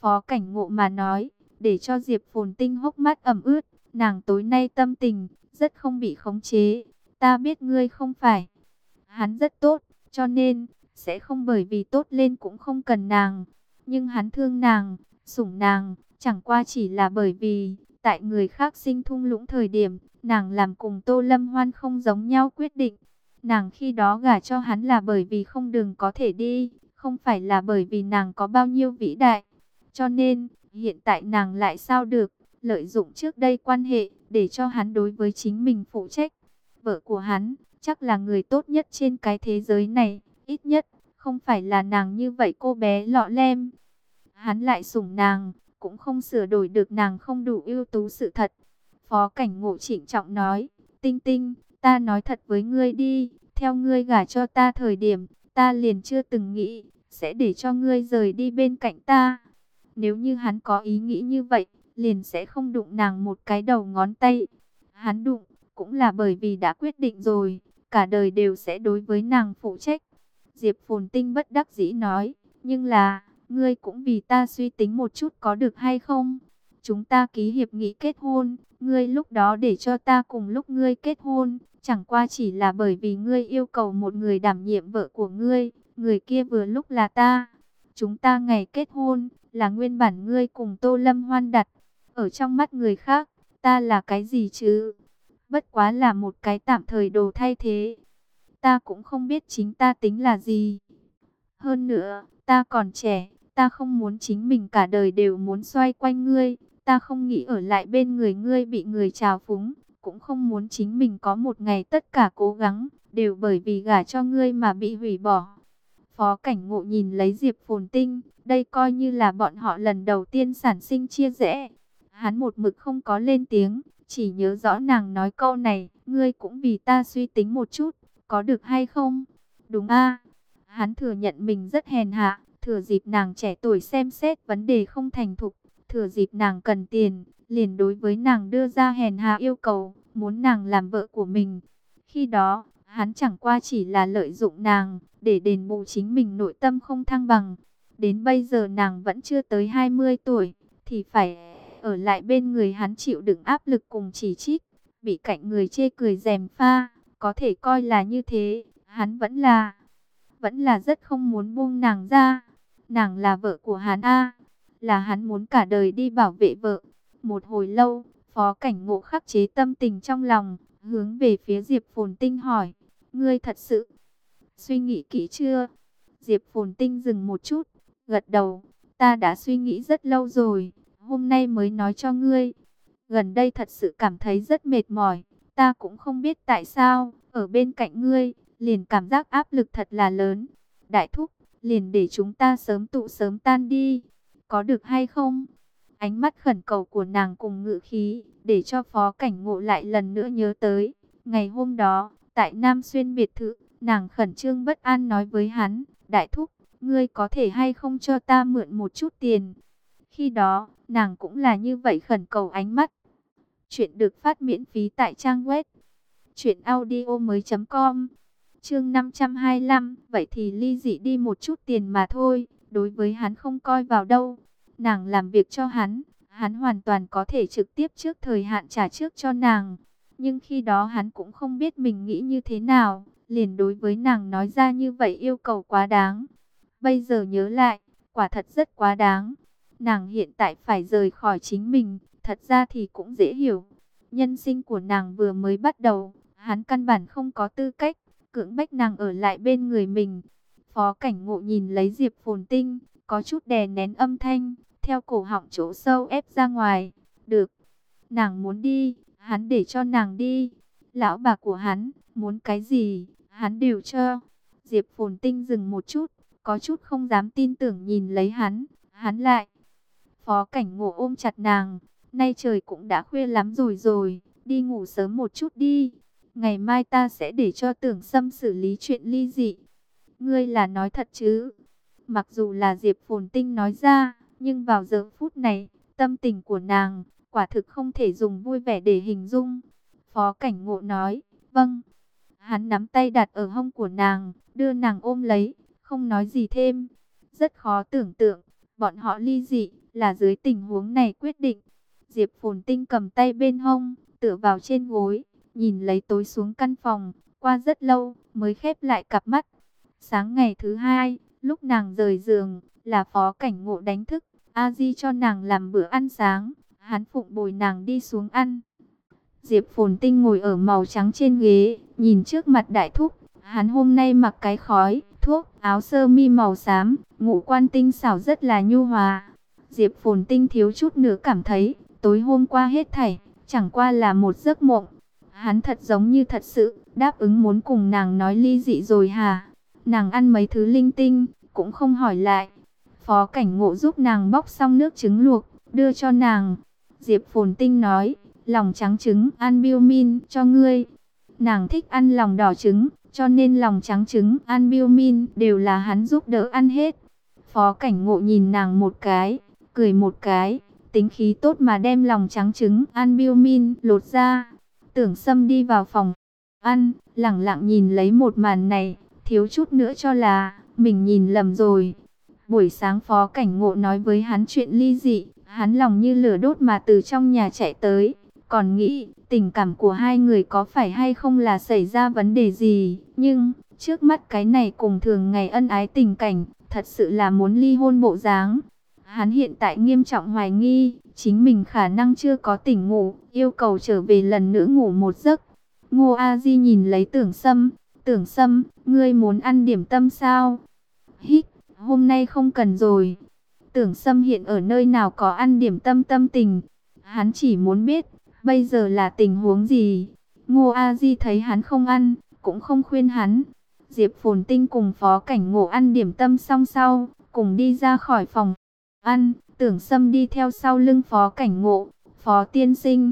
Phó Cảnh Ngộ mà nói, để cho Diệp Phồn Tinh hốc mắt ẩm ướt. Nàng tối nay tâm tình rất không bị khống chế. Ta biết ngươi không phải. Hắn rất tốt, cho nên sẽ không bởi vì tốt lên cũng không cần nàng. Nhưng hắn thương nàng, sủng nàng, chẳng qua chỉ là bởi vì tại người khác sinh thung lũng thời điểm, nàng làm cùng Tô Lâm Hoan không giống nhau quyết định. Nàng khi đó gả cho hắn là bởi vì không đường có thể đi, không phải là bởi vì nàng có bao nhiêu vĩ đại. Cho nên, hiện tại nàng lại sao được, lợi dụng trước đây quan hệ, để cho hắn đối với chính mình phụ trách. Vợ của hắn, chắc là người tốt nhất trên cái thế giới này, ít nhất, không phải là nàng như vậy cô bé lọ lem. Hắn lại sủng nàng, cũng không sửa đổi được nàng không đủ ưu tú sự thật. Phó Cảnh Ngộ trịnh trọng nói, Tinh Tinh, ta nói thật với ngươi đi, theo ngươi gả cho ta thời điểm, ta liền chưa từng nghĩ, sẽ để cho ngươi rời đi bên cạnh ta. Nếu như hắn có ý nghĩ như vậy, liền sẽ không đụng nàng một cái đầu ngón tay. Hắn đụng, cũng là bởi vì đã quyết định rồi, cả đời đều sẽ đối với nàng phụ trách. Diệp Phồn Tinh bất đắc dĩ nói, nhưng là, ngươi cũng vì ta suy tính một chút có được hay không? Chúng ta ký hiệp nghị kết hôn, ngươi lúc đó để cho ta cùng lúc ngươi kết hôn, chẳng qua chỉ là bởi vì ngươi yêu cầu một người đảm nhiệm vợ của ngươi, người kia vừa lúc là ta. Chúng ta ngày kết hôn, là nguyên bản ngươi cùng Tô Lâm Hoan đặt. Ở trong mắt người khác, ta là cái gì chứ? Bất quá là một cái tạm thời đồ thay thế. Ta cũng không biết chính ta tính là gì. Hơn nữa, ta còn trẻ, ta không muốn chính mình cả đời đều muốn xoay quanh ngươi. Ta không nghĩ ở lại bên người ngươi bị người trào phúng, cũng không muốn chính mình có một ngày tất cả cố gắng, đều bởi vì gả cho ngươi mà bị hủy bỏ. Phó Cảnh Ngộ nhìn lấy Diệp Phồn Tinh, đây coi như là bọn họ lần đầu tiên sản sinh chia rẽ. Hắn một mực không có lên tiếng, chỉ nhớ rõ nàng nói câu này, ngươi cũng vì ta suy tính một chút, có được hay không? Đúng a. Hắn thừa nhận mình rất hèn hạ, thừa dịp nàng trẻ tuổi xem xét vấn đề không thành thục, thừa dịp nàng cần tiền, liền đối với nàng đưa ra hèn hạ yêu cầu, muốn nàng làm vợ của mình. Khi đó, hắn chẳng qua chỉ là lợi dụng nàng, để đền bù chính mình nội tâm không thăng bằng. Đến bây giờ nàng vẫn chưa tới 20 tuổi, thì phải ở lại bên người hắn chịu đựng áp lực cùng chỉ trích, bị cạnh người chê cười gièm pha, có thể coi là như thế, hắn vẫn là rất không muốn buông nàng ra. Nàng là vợ của hắn a, là hắn muốn cả đời đi bảo vệ vợ. Một hồi lâu, Phó Cảnh Ngộ khắc chế tâm tình trong lòng, hướng về phía Diệp Phồn Tinh hỏi, ngươi thật sự suy nghĩ kỹ chưa? Diệp Phồn Tinh dừng một chút, gật đầu, ta đã suy nghĩ rất lâu rồi, hôm nay mới nói cho ngươi. Gần đây thật sự cảm thấy rất mệt mỏi, ta cũng không biết tại sao, ở bên cạnh ngươi, liền cảm giác áp lực thật là lớn. Đại thúc, liền để chúng ta sớm tụ sớm tan đi, có được hay không? Ánh mắt khẩn cầu của nàng cùng ngữ khí, để cho Phó Cảnh Ngộ lại lần nữa nhớ tới. Ngày hôm đó, tại Nam Xuyên biệt thự, nàng khẩn trương bất an nói với hắn, đại thúc, ngươi có thể hay không cho ta mượn một chút tiền? Khi đó, nàng cũng là như vậy khẩn cầu ánh mắt. Chuyện được phát miễn phí tại trang web truyệnaudiomoi.com. Chương 525, vậy thì ly dị đi một chút tiền mà thôi, đối với hắn không coi vào đâu. Nàng làm việc cho hắn, hắn hoàn toàn có thể trực tiếp trước thời hạn trả trước cho nàng. Nhưng khi đó hắn cũng không biết mình nghĩ như thế nào, liền đối với nàng nói ra như vậy yêu cầu quá đáng. Bây giờ nhớ lại, quả thật rất quá đáng. Nàng hiện tại phải rời khỏi chính mình, thật ra thì cũng dễ hiểu. Nhân sinh của nàng vừa mới bắt đầu, hắn căn bản không có tư cách cưỡng bách nàng ở lại bên người mình. Phó Cảnh Ngộ nhìn lấy Diệp Phồn Tinh, có chút đè nén âm thanh, theo cổ họng chỗ sâu ép ra ngoài. Được, nàng muốn đi, hắn để cho nàng đi. Lão bà của hắn, muốn cái gì, hắn đều cho. Diệp Phồn Tinh dừng một chút, có chút không dám tin tưởng nhìn lấy hắn lại. Phó Cảnh Ngộ ôm chặt nàng, nay trời cũng đã khuya lắm rồi, đi ngủ sớm một chút đi. Ngày mai ta sẽ để cho Tưởng Sâm xử lý chuyện ly dị. Ngươi là nói thật chứ? Mặc dù là Diệp Phồn Tinh nói ra, nhưng vào giờ phút này, tâm tình của nàng, quả thực không thể dùng vui vẻ để hình dung. Phó Cảnh Ngộ nói, vâng. Hắn nắm tay đặt ở hông của nàng, đưa nàng ôm lấy, không nói gì thêm. Rất khó tưởng tượng, bọn họ ly dị, là dưới tình huống này quyết định. Diệp Phồn Tinh cầm tay bên hông, tựa vào trên gối, nhìn lấy tối xuống căn phòng, qua rất lâu mới khép lại cặp mắt. Sáng ngày thứ hai, lúc nàng rời giường, là Phó Cảnh Ngộ đánh thức, A Di cho nàng làm bữa ăn sáng, hắn phụng bồi nàng đi xuống ăn. Diệp Phồn Tinh ngồi ở màu trắng trên ghế, nhìn trước mặt đại thúc, hắn hôm nay mặc cái khói, thuốc, áo sơ mi màu xám, ngũ quan tinh xảo rất là nhu hòa. Diệp Phồn Tinh thiếu chút nữa cảm thấy, tối hôm qua hết thảy, chẳng qua là một giấc mộng. Hắn thật giống như thật sự, đáp ứng muốn cùng nàng nói ly dị rồi hả? Nàng ăn mấy thứ linh tinh, cũng không hỏi lại. Phó Cảnh Ngộ giúp nàng bóc xong nước trứng luộc, đưa cho nàng. Diệp Phồn Tinh nói, lòng trắng trứng albumin cho ngươi. Nàng thích ăn lòng đỏ trứng, cho nên lòng trắng trứng albumin đều là hắn giúp đỡ ăn hết. Phó Cảnh Ngộ nhìn nàng một cái, cười một cái, tính khí tốt mà đem lòng trắng trứng albumin lột ra. Tưởng Sâm đi vào phòng ăn, lẳng lặng nhìn lấy một màn này, thiếu chút nữa cho là mình nhìn lầm rồi. Buổi sáng Phó Cảnh Ngộ nói với hắn chuyện ly dị, hắn lòng như lửa đốt mà từ trong nhà chạy tới, còn nghĩ tình cảm của hai người có phải hay không là xảy ra vấn đề gì, nhưng trước mắt cái này cùng thường ngày ân ái tình cảnh, thật sự là muốn ly hôn bộ dáng. Hắn hiện tại nghiêm trọng hoài nghi, chính mình khả năng chưa có tỉnh ngủ, yêu cầu trở về lần nữa ngủ một giấc. Ngô A Di nhìn lấy Tưởng Sâm, ngươi muốn ăn điểm tâm sao? Hít, hôm nay không cần rồi. Tưởng Sâm hiện ở nơi nào có ăn điểm tâm tâm tình. Hắn chỉ muốn biết, bây giờ là tình huống gì. Ngô A Di thấy hắn không ăn, cũng không khuyên hắn. Diệp Phồn Tinh cùng Phó Cảnh Ngộ ăn điểm tâm xong sau, cùng đi ra khỏi phòng ăn. Tưởng Sâm đi theo sau lưng Phó Cảnh Ngộ. Phó tiên sinh.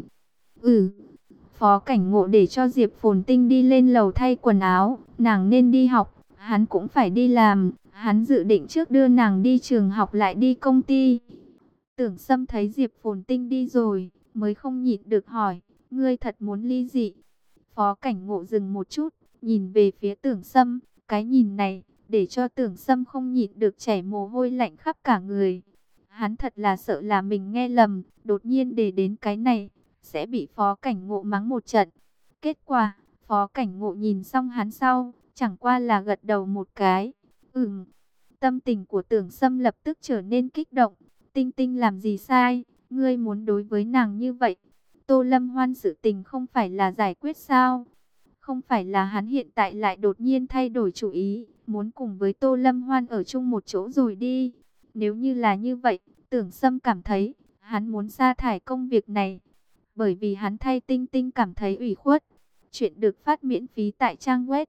Phó Cảnh Ngộ để cho Diệp Phồn Tinh đi lên lầu thay quần áo. Nàng nên đi học, hắn cũng phải đi làm. Hắn dự định trước đưa nàng đi trường học lại đi công ty. Tưởng Sâm thấy Diệp Phồn Tinh đi rồi, mới không nhịn được hỏi, ngươi thật muốn ly dị? Phó Cảnh Ngộ dừng một chút, nhìn về phía Tưởng Sâm, cái nhìn này, để cho Tưởng Sâm không nhịn được chảy mồ hôi lạnh khắp cả người. Hắn thật là sợ là mình nghe lầm, đột nhiên để đến cái này, sẽ bị Phó Cảnh Ngộ mắng một trận. Kết quả, Phó Cảnh Ngộ nhìn xong hắn sau, chẳng qua là gật đầu một cái. Tâm tình của Tưởng Sâm lập tức trở nên kích động. Tinh Tinh làm gì sai, ngươi muốn đối với nàng như vậy? Tô Lâm Hoan sự tình không phải là giải quyết sao? Không phải là hắn hiện tại lại đột nhiên thay đổi chủ ý, muốn cùng với Tô Lâm Hoan ở chung một chỗ rồi đi. Nếu như là như vậy, Tưởng Sâm cảm thấy, hắn muốn sa thải công việc này. Bởi vì hắn thay Tinh Tinh cảm thấy ủy khuất. Chuyện được phát miễn phí tại trang web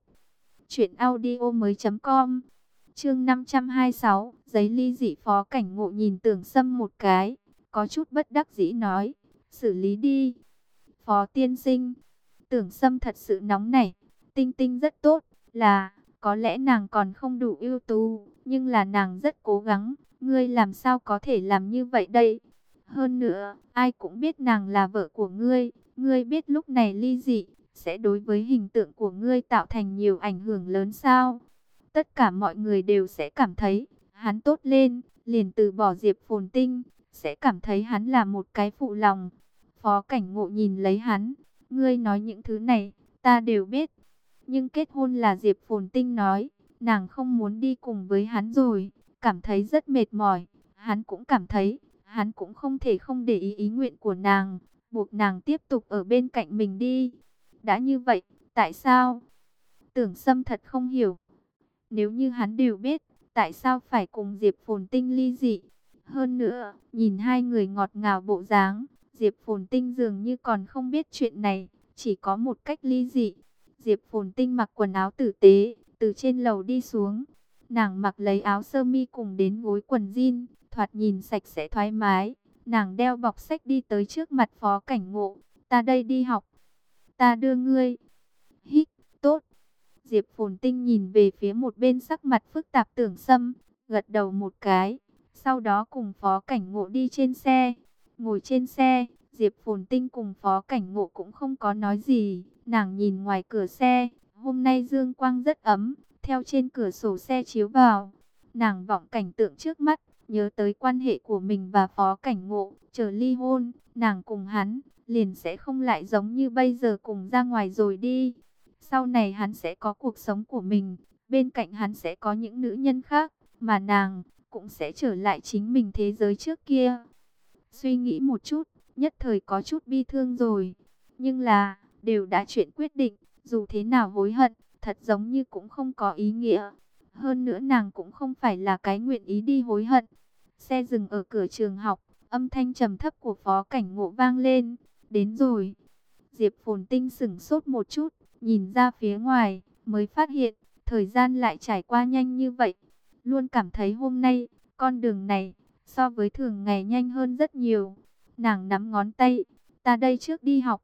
truyệnaudiomoi.com. Chương 526, giấy ly dị. Phó Cảnh Ngộ nhìn Tưởng Sâm một cái, có chút bất đắc dĩ nói, xử lý đi. Phó tiên sinh, Tưởng Sâm thật sự nóng nảy, Tinh Tinh rất tốt, có lẽ nàng còn không đủ ưu tú, nhưng là nàng rất cố gắng, ngươi làm sao có thể làm như vậy đây? Hơn nữa, ai cũng biết nàng là vợ của ngươi biết lúc này ly dị, sẽ đối với hình tượng của ngươi tạo thành nhiều ảnh hưởng lớn sao? Tất cả mọi người đều sẽ cảm thấy, hắn tốt lên, liền từ bỏ Diệp Phồn Tinh, sẽ cảm thấy hắn là một cái phụ lòng. Phó Cảnh Ngộ nhìn lấy hắn, ngươi nói những thứ này, ta đều biết. Nhưng kết hôn là Diệp Phồn Tinh nói, nàng không muốn đi cùng với hắn rồi, cảm thấy rất mệt mỏi. Hắn cũng cảm thấy, hắn cũng không thể không để ý nguyện của nàng, buộc nàng tiếp tục ở bên cạnh mình đi. Đã như vậy, tại sao? Tưởng Sâm thật không hiểu. Nếu như hắn đều biết, tại sao phải cùng Diệp Phồn Tinh ly dị? Hơn nữa, nhìn hai người ngọt ngào bộ dáng, Diệp Phồn Tinh dường như còn không biết chuyện này, chỉ có một cách ly dị. Diệp Phồn Tinh mặc quần áo tử tế, từ trên lầu đi xuống. Nàng mặc lấy áo sơ mi cùng đến gối quần jean, thoạt nhìn sạch sẽ thoải mái. Nàng đeo bọc sách đi tới trước mặt Phó Cảnh Ngộ. Ta đây đi học. Ta đưa ngươi. Hít, tốt. Diệp Phồn Tinh nhìn về phía một bên sắc mặt phức tạp Tưởng Sâm, gật đầu một cái. Sau đó cùng Phó Cảnh Ngộ đi trên xe. Ngồi trên xe, Diệp Phồn Tinh cùng Phó Cảnh Ngộ cũng không có nói gì. Nàng nhìn ngoài cửa xe, hôm nay dương quang rất ấm, theo trên cửa sổ xe chiếu vào. Nàng vọng cảnh tượng trước mắt, nhớ tới quan hệ của mình và Phó Cảnh Ngộ, chờ ly hôn, nàng cùng hắn liền sẽ không lại giống như bây giờ cùng ra ngoài rồi đi. Sau này hắn sẽ có cuộc sống của mình, bên cạnh hắn sẽ có những nữ nhân khác, mà nàng cũng sẽ trở lại chính mình thế giới trước kia. Suy nghĩ một chút, nhất thời có chút bi thương rồi. Nhưng là, đều đã chuyện quyết định, dù thế nào hối hận, thật giống như cũng không có ý nghĩa. Hơn nữa nàng cũng không phải là cái nguyện ý đi hối hận. Xe dừng ở cửa trường học, âm thanh trầm thấp của Phó Cảnh Ngộ vang lên. Đến rồi. Diệp Phồn Tinh sửng sốt một chút, nhìn ra phía ngoài, mới phát hiện, thời gian lại trải qua nhanh như vậy. Luôn cảm thấy hôm nay, con đường này, so với thường ngày nhanh hơn rất nhiều. Nàng nắm ngón tay, ta đây trước đi học.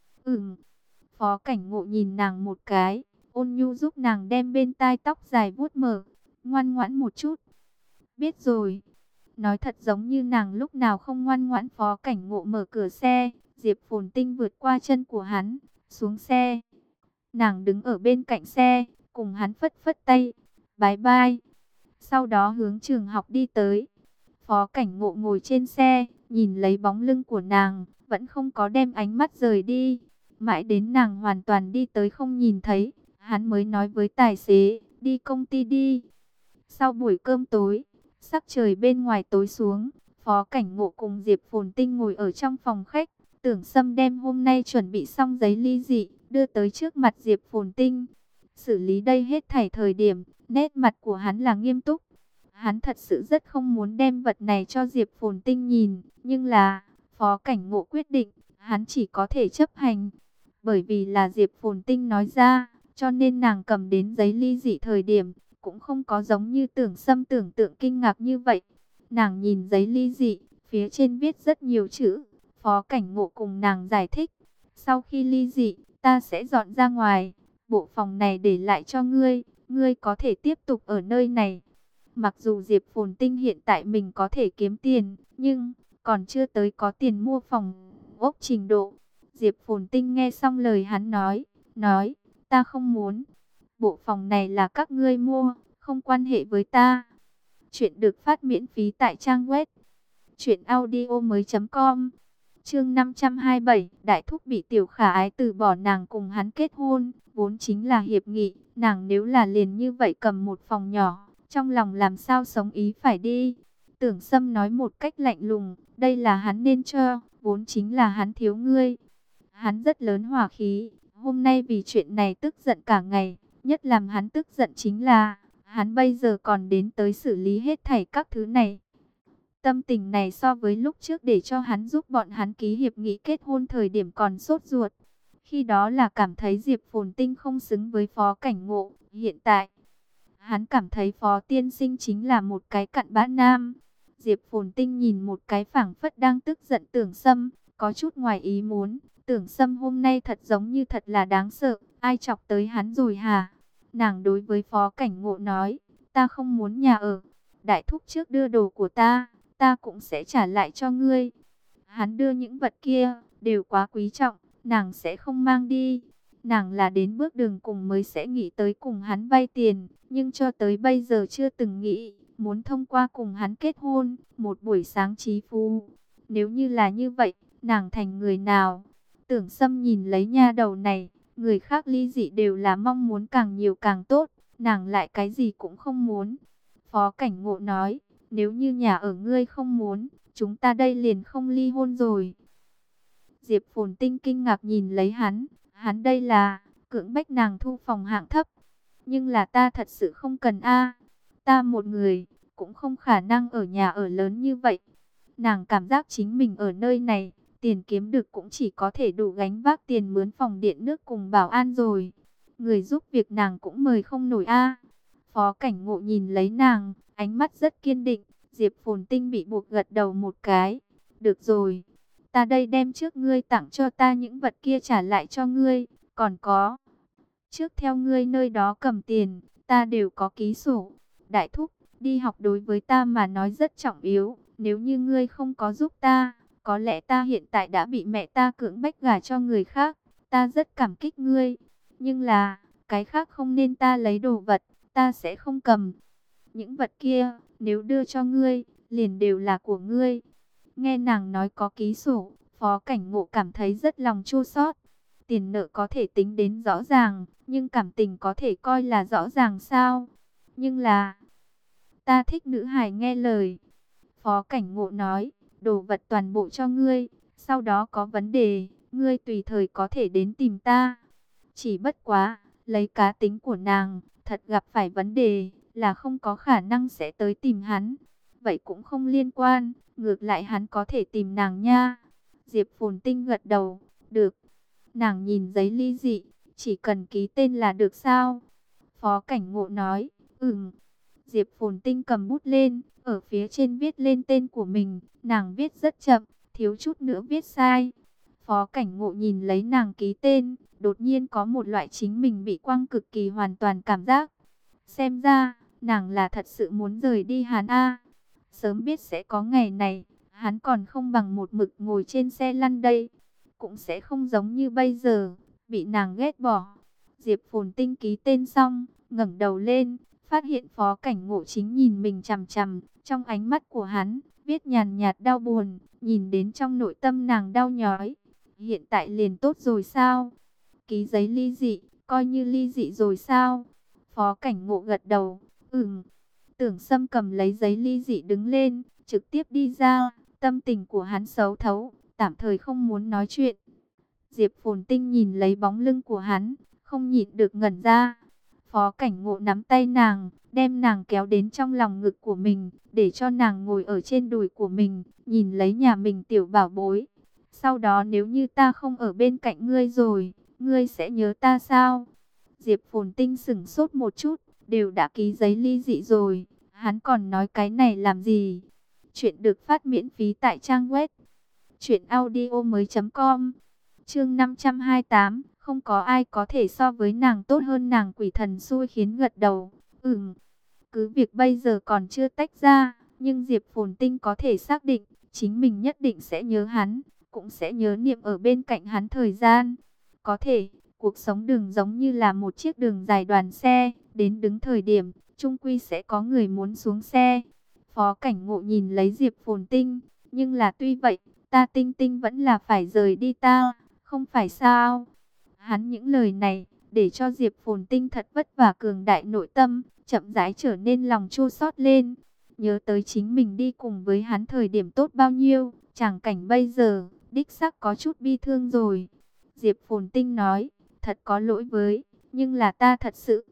Phó Cảnh Ngộ nhìn nàng một cái, ôn nhu giúp nàng đem bên tai tóc dài vuốt mở, ngoan ngoãn một chút. Biết rồi. Nói thật giống như nàng lúc nào không ngoan ngoãn. Phó Cảnh Ngộ mở cửa xe, Diệp Phồn Tinh vượt qua chân của hắn, xuống xe. Nàng đứng ở bên cạnh xe, cùng hắn phất phất tay, bye bye. Sau đó hướng trường học đi tới. Phó Cảnh Ngộ ngồi trên xe, nhìn lấy bóng lưng của nàng, vẫn không có đem ánh mắt rời đi. Mãi đến nàng hoàn toàn đi tới không nhìn thấy, hắn mới nói với tài xế, đi công ty đi. Sau buổi cơm tối, sắc trời bên ngoài tối xuống, Phó Cảnh Ngộ cùng Diệp Phồn Tinh ngồi ở trong phòng khách. Tưởng Sâm đem hôm nay chuẩn bị xong giấy ly dị, đưa tới trước mặt Diệp Phồn Tinh. Xử lý đây hết thảy thời điểm, nét mặt của hắn là nghiêm túc. Hắn thật sự rất không muốn đem vật này cho Diệp Phồn Tinh nhìn, nhưng là, Phó Cảnh Ngộ quyết định, hắn chỉ có thể chấp hành. Bởi vì là Diệp Phồn Tinh nói ra, cho nên nàng cầm đến giấy ly dị thời điểm, cũng không có giống như Tưởng Sâm tưởng tượng kinh ngạc như vậy. Nàng nhìn giấy ly dị, phía trên viết rất nhiều chữ. Phó Cảnh Ngộ cùng nàng giải thích, sau khi ly dị, ta sẽ dọn ra ngoài, bộ phòng này để lại cho ngươi, ngươi có thể tiếp tục ở nơi này. Mặc dù Diệp Phồn Tinh hiện tại mình có thể kiếm tiền, nhưng còn chưa tới có tiền mua phòng ốc trình độ. Diệp Phồn Tinh nghe xong lời hắn nói, ta không muốn, bộ phòng này là các ngươi mua, không quan hệ với ta. Chuyện được phát miễn phí tại trang web truyệnaudiomoi.com. Chương 527, Đại Thúc bị Tiểu Khả Ái từ bỏ nàng cùng hắn kết hôn, vốn chính là hiệp nghị, nàng nếu là liền như vậy cầm một phòng nhỏ, trong lòng làm sao sống ý phải đi. Tưởng Sâm nói một cách lạnh lùng, đây là hắn nên cho, vốn chính là hắn thiếu ngươi. Hắn rất lớn hỏa khí, hôm nay vì chuyện này tức giận cả ngày, nhất làm hắn tức giận chính là, hắn bây giờ còn đến tới xử lý hết thảy các thứ này. Tâm tình này so với lúc trước để cho hắn giúp bọn hắn ký hiệp nghị kết hôn thời điểm còn sốt ruột. Khi đó là cảm thấy Diệp Phồn Tinh không xứng với Phó Cảnh Ngộ. Hiện tại, hắn cảm thấy Phó Tiên Sinh chính là một cái cặn bã nam. Diệp Phồn Tinh nhìn một cái phảng phất đang tức giận Tưởng Sâm, có chút ngoài ý muốn. Tưởng Sâm hôm nay thật giống như thật là đáng sợ, ai chọc tới hắn rồi hả? Nàng đối với Phó Cảnh Ngộ nói, ta không muốn nhà ở. Đại thúc trước đưa đồ của ta cũng sẽ trả lại cho ngươi. Hắn đưa những vật kia, đều quá quý trọng, nàng sẽ không mang đi. Nàng là đến bước đường cùng mới sẽ nghĩ tới cùng hắn vay tiền, nhưng cho tới bây giờ chưa từng nghĩ, muốn thông qua cùng hắn kết hôn, một buổi sáng trí phú. Nếu như là như vậy, nàng thành người nào? Tưởng Sâm nhìn lấy nha đầu này, người khác ly dị đều là mong muốn càng nhiều càng tốt, nàng lại cái gì cũng không muốn. Phó Cảnh Ngộ nói, nếu như nhà ở ngươi không muốn, chúng ta đây liền không ly hôn rồi. Diệp Phồn Tinh kinh ngạc nhìn lấy hắn đây là cưỡng bách nàng thu phòng hạng thấp. Nhưng là ta thật sự không cần a, ta một người cũng không khả năng ở nhà ở lớn như vậy. Nàng cảm giác chính mình ở nơi này, tiền kiếm được cũng chỉ có thể đủ gánh vác tiền mướn phòng điện nước cùng bảo an rồi. Người giúp việc nàng cũng mời không nổi a. Phó Cảnh Ngộ nhìn lấy nàng, ánh mắt rất kiên định. Diệp Phồn Tinh bị buộc gật đầu một cái. Được rồi, ta đây đem trước ngươi tặng cho ta những vật kia trả lại cho ngươi. Còn có, trước theo ngươi nơi đó cầm tiền, ta đều có ký sổ. Đại thúc, đi học đối với ta mà nói rất trọng yếu. Nếu như ngươi không có giúp ta, có lẽ ta hiện tại đã bị mẹ ta cưỡng bách gả cho người khác. Ta rất cảm kích ngươi. Nhưng là, cái khác không nên ta lấy đồ vật, ta sẽ không cầm. Những vật kia, nếu đưa cho ngươi, liền đều là của ngươi. Nghe nàng nói có ký sổ, Phó Cảnh Ngộ cảm thấy rất lòng chua xót. Tiền nợ có thể tính đến rõ ràng, nhưng cảm tình có thể coi là rõ ràng sao? Nhưng là, ta thích nữ hài nghe lời. Phó Cảnh Ngộ nói, đồ vật toàn bộ cho ngươi, sau đó có vấn đề, ngươi tùy thời có thể đến tìm ta. Chỉ bất quá, lấy cá tính của nàng, thật gặp phải vấn đề, là không có khả năng sẽ tới tìm hắn. Vậy cũng không liên quan, ngược lại hắn có thể tìm nàng nha. Diệp Phồn Tinh gật đầu, được. Nàng nhìn giấy ly dị, chỉ cần ký tên là được sao? Phó Cảnh Ngộ nói, Diệp Phồn Tinh cầm bút lên, ở phía trên viết lên tên của mình. Nàng viết rất chậm, thiếu chút nữa viết sai. Phó Cảnh Ngộ nhìn lấy nàng ký tên, đột nhiên có một loại chính mình bị quăng cực kỳ hoàn toàn cảm giác. Xem ra, nàng là thật sự muốn rời đi hắn a. Sớm biết sẽ có ngày này, hắn còn không bằng một mực ngồi trên xe lăn đây. Cũng sẽ không giống như bây giờ, bị nàng ghét bỏ. Diệp Phồn Tinh ký tên xong, ngẩng đầu lên, phát hiện Phó Cảnh Ngộ chính nhìn mình chằm chằm. Trong ánh mắt của hắn, viết nhàn nhạt đau buồn, nhìn đến trong nội tâm nàng đau nhói. Hiện tại liền tốt rồi sao? Ký giấy ly dị, coi như ly dị rồi sao? Phó Cảnh Ngộ gật đầu, Tưởng Sâm cầm lấy giấy ly dị đứng lên, trực tiếp đi ra. Tâm tình của hắn xấu thấu, tạm thời không muốn nói chuyện. Diệp Phồn Tinh nhìn lấy bóng lưng của hắn, không nhịn được ngẩn ra. Phó Cảnh Ngộ nắm tay nàng, đem nàng kéo đến trong lòng ngực của mình, để cho nàng ngồi ở trên đùi của mình, nhìn lấy nhà mình tiểu bảo bối. Sau đó nếu như ta không ở bên cạnh ngươi rồi, ngươi sẽ nhớ ta sao? Diệp Phồn Tinh sững sốt một chút, đều đã ký giấy ly dị rồi, hắn còn nói cái này làm gì? Chuyện được phát miễn phí tại trang web truyệnaudiomoi.com. Chương 528, không có ai có thể so với nàng tốt hơn nàng. Quỷ thần xui khiến gật đầu. Cứ việc bây giờ còn chưa tách ra, nhưng Diệp Phồn Tinh có thể xác định, chính mình nhất định sẽ nhớ hắn, cũng sẽ nhớ niệm ở bên cạnh hắn thời gian. Có thể, cuộc sống đường giống như là một chiếc đường dài đoàn xe, đến đứng thời điểm, chung quy sẽ có người muốn xuống xe. Phó Cảnh Ngộ nhìn lấy Diệp Phồn Tinh, nhưng là tuy vậy, ta Tinh Tinh vẫn là phải rời đi ta, không phải sao? Hắn những lời này, để cho Diệp Phồn Tinh thật vất vả cường đại nội tâm, chậm rãi trở nên lòng chua xót lên. Nhớ tới chính mình đi cùng với hắn thời điểm tốt bao nhiêu, chẳng cảnh bây giờ, đích xác có chút bi thương rồi. Diệp Phồn Tinh nói, thật có lỗi với, nhưng là ta thật sự.